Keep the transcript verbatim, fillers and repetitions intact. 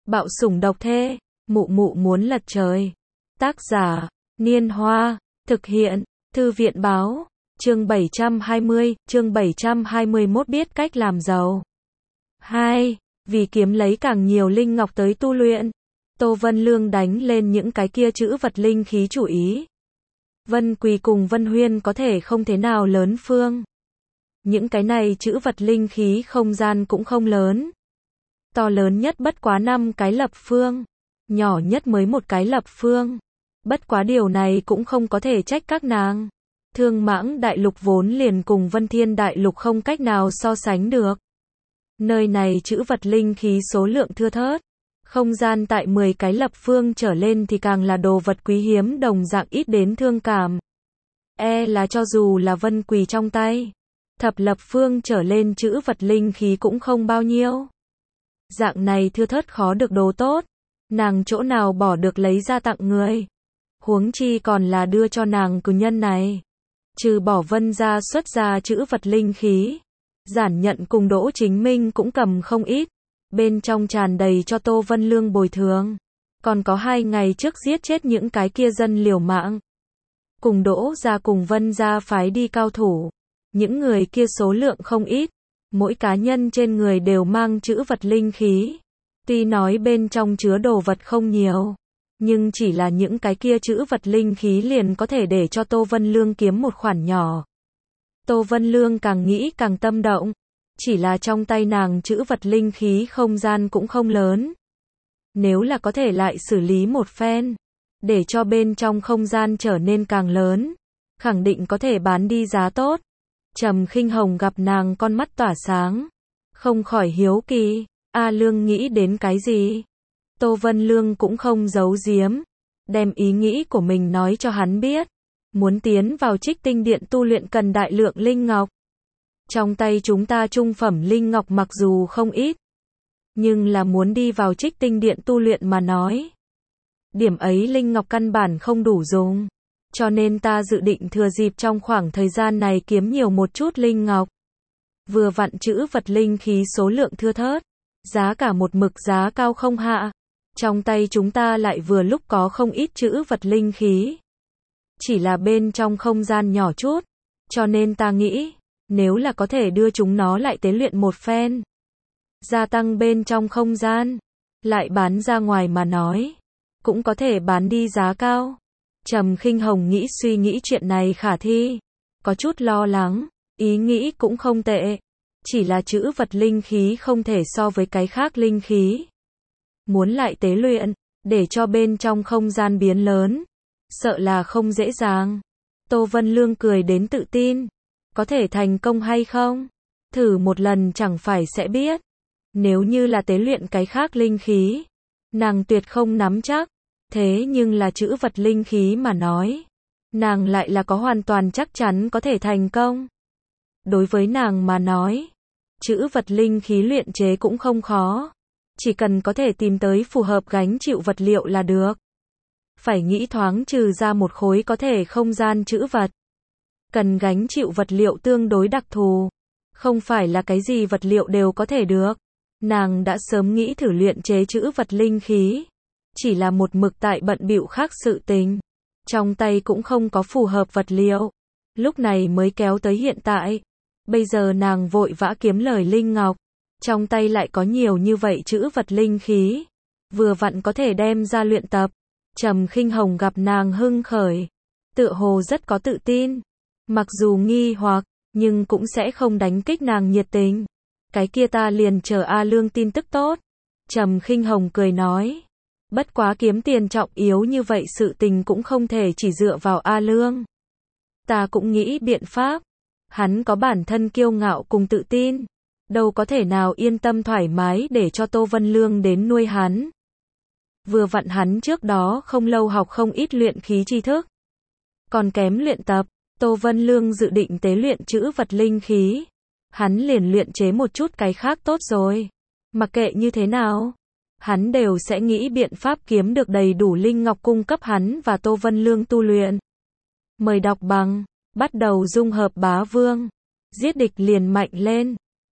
Bạo sủng độc thê, mụ mụ muốn lật trời. Tác giả, Niên Hoa, thực hiện, Thư viện Báo, chương bảy trăm hai mươi, chương bảy trăm hai mươi mốt biết cách làm giàu. hai. Vì kiếm lấy càng nhiều linh ngọc tới tu luyện, Tô Vân Lương đánh lên những cái kia chữ vật linh khí chủ ý. Vân Quỳ cùng Vân Huyên có thể không thế nào lớn phương. Những cái này chữ vật linh khí không gian cũng không lớn. To lớn nhất bất quá năm cái lập phương, nhỏ nhất mới một cái lập phương. Bất quá điều này cũng không có thể trách các nàng. Thương Mãng Đại Lục vốn liền cùng Vân Thiên Đại Lục không cách nào so sánh được. Nơi này chữ vật linh khí số lượng thưa thớt. Không gian tại mười cái lập phương trở lên thì càng là đồ vật quý hiếm đồng dạng ít đến thương cảm. E là cho dù là Vân Quỳ trong tay, thập lập phương trở lên chữ vật linh khí cũng không bao nhiêu. Dạng này thưa thớt khó được đồ tốt, nàng chỗ nào bỏ được lấy ra tặng người. Huống chi còn là đưa cho nàng cử nhân này. Trừ bỏ Vân gia xuất ra chữ vật linh khí, Giản Nhận cùng Đỗ Chính Minh cũng cầm không ít. Bên trong tràn đầy cho Tô Vân Lương bồi thường. Còn có hai ngày trước giết chết những cái kia dân liều mạng. Cùng Đỗ gia cùng Vân gia phái đi cao thủ. Những người kia số lượng không ít. Mỗi cá nhân trên người đều mang chữ vật linh khí. Tuy nói bên trong chứa đồ vật không nhiều, nhưng chỉ là những cái kia chữ vật linh khí liền có thể để cho Tô Vân Lương kiếm một khoản nhỏ. Tô Vân Lương càng nghĩ càng tâm động. Chỉ là trong tay nàng chữ vật linh khí không gian cũng không lớn. Nếu là có thể lại xử lý một phen, để cho bên trong không gian trở nên càng lớn, khẳng định có thể bán đi giá tốt. Trầm Khinh Hồng gặp nàng con mắt tỏa sáng, không khỏi hiếu kỳ, A Lương nghĩ đến cái gì? Tô Vân Lương cũng không giấu giếm, đem ý nghĩ của mình nói cho hắn biết. Muốn tiến vào Trích Tinh Điện tu luyện cần đại lượng linh ngọc. Trong tay chúng ta trung phẩm linh ngọc mặc dù không ít, nhưng là muốn đi vào Trích Tinh Điện tu luyện mà nói, điểm ấy linh ngọc căn bản không đủ dùng. Cho nên ta dự định thừa dịp trong khoảng thời gian này kiếm nhiều một chút linh ngọc. Vừa vặn chữ vật linh khí số lượng thưa thớt, giá cả một mực giá cao không hạ. Trong tay chúng ta lại vừa lúc có không ít chữ vật linh khí. Chỉ là bên trong không gian nhỏ chút, cho nên ta nghĩ, nếu là có thể đưa chúng nó lại tế luyện một phen, gia tăng bên trong không gian, lại bán ra ngoài mà nói, cũng có thể bán đi giá cao. Trầm Khinh Hồng nghĩ suy nghĩ chuyện này khả thi, có chút lo lắng, ý nghĩ cũng không tệ, chỉ là chữ vật linh khí không thể so với cái khác linh khí. Muốn lại tế luyện, để cho bên trong không gian biến lớn, sợ là không dễ dàng. Tô Vân Lương cười đến tự tin, có thể thành công hay không? Thử một lần chẳng phải sẽ biết. Nếu như là tế luyện cái khác linh khí, nàng tuyệt không nắm chắc. Thế nhưng là chữ vật linh khí mà nói, nàng lại là có hoàn toàn chắc chắn có thể thành công. Đối với nàng mà nói, chữ vật linh khí luyện chế cũng không khó, chỉ cần có thể tìm tới phù hợp gánh chịu vật liệu là được. Phải nghĩ thoáng trừ ra một khối có thể không gian chữ vật, cần gánh chịu vật liệu tương đối đặc thù, không phải là cái gì vật liệu đều có thể được. Nàng đã sớm nghĩ thử luyện chế chữ vật linh khí, chỉ là một mực tại bận bịu khác sự tình, trong tay cũng không có phù hợp vật liệu, lúc này mới kéo tới hiện tại. Bây giờ nàng vội vã kiếm lời linh ngọc, trong tay lại có nhiều như vậy chữ vật linh khí, vừa vặn có thể đem ra luyện tập. Trầm Khinh Hồng gặp nàng hưng khởi, tựa hồ rất có tự tin, mặc dù nghi hoặc, nhưng cũng sẽ không đánh kích nàng nhiệt tình. Cái kia ta liền chờ A Lương tin tức tốt. Trầm Khinh Hồng cười nói, bất quá kiếm tiền trọng yếu như vậy sự tình cũng không thể chỉ dựa vào A Lương. Ta cũng nghĩ biện pháp. Hắn có bản thân kiêu ngạo cùng tự tin, đâu có thể nào yên tâm thoải mái để cho Tô Vân Lương đến nuôi hắn. Vừa vặn hắn trước đó không lâu học không ít luyện khí tri thức, còn kém luyện tập. Tô Vân Lương dự định tế luyện chữ vật linh khí, hắn liền luyện chế một chút cái khác tốt rồi. Mặc kệ như thế nào, hắn đều sẽ nghĩ biện pháp kiếm được đầy đủ linh ngọc cung cấp hắn và Tô Vân Lương tu luyện. Mời đọc bằng, bắt đầu dung hợp bá vương, giết địch liền mạnh lên.